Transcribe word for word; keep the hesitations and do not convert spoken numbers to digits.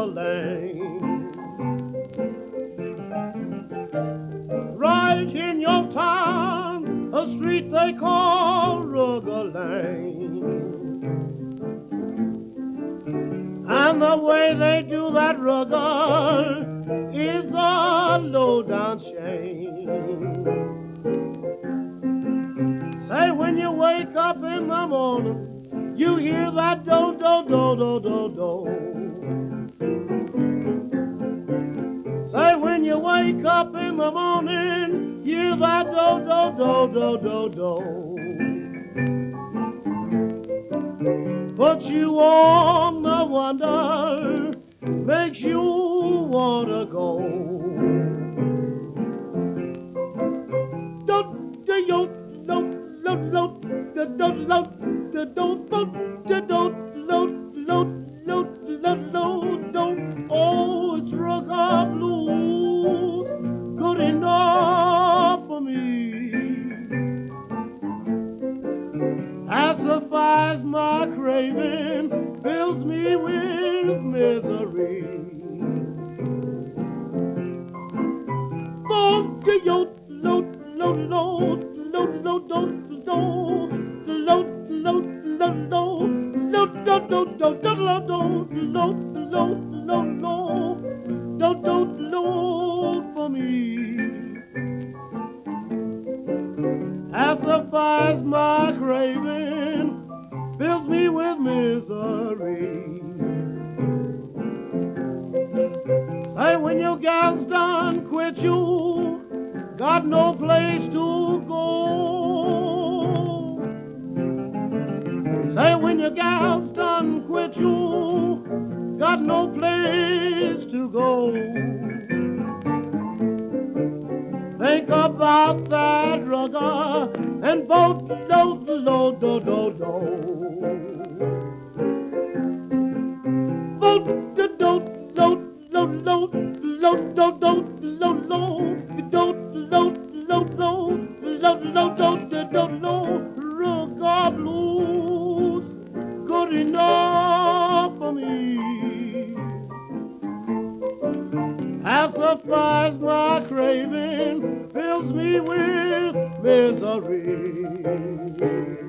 Rugger Lane. Right in your town, a street they call Rugger Lane. And the way they do that rugger is a low-down shame. Say when you wake up in the morning, you hear that do do do do do do. Say when you wake up in the morning, hear that do do do do do do. But you wanna wonder, makes you wanna go. Do do yo do do do do do do do do do do do do. Oh, it's Rugger Blues, good enough for me. Pacifies my craving, fills me with misery. Oh, do yo lo lo lo lo lo do do lo lo lo lo lo do do do do lo do lo lo lo lo do do lo for me. Pacifies my craving, fills me with misery. Say when your gal's done quit you, got no place to go. Say when your gal's done quit you, got no place to go. Think about that rugger and boat do do do do do. Boat do do do do do do do do do do do do. Rugger Blues, good enough for me. Pacifies my craving, fills me with misery.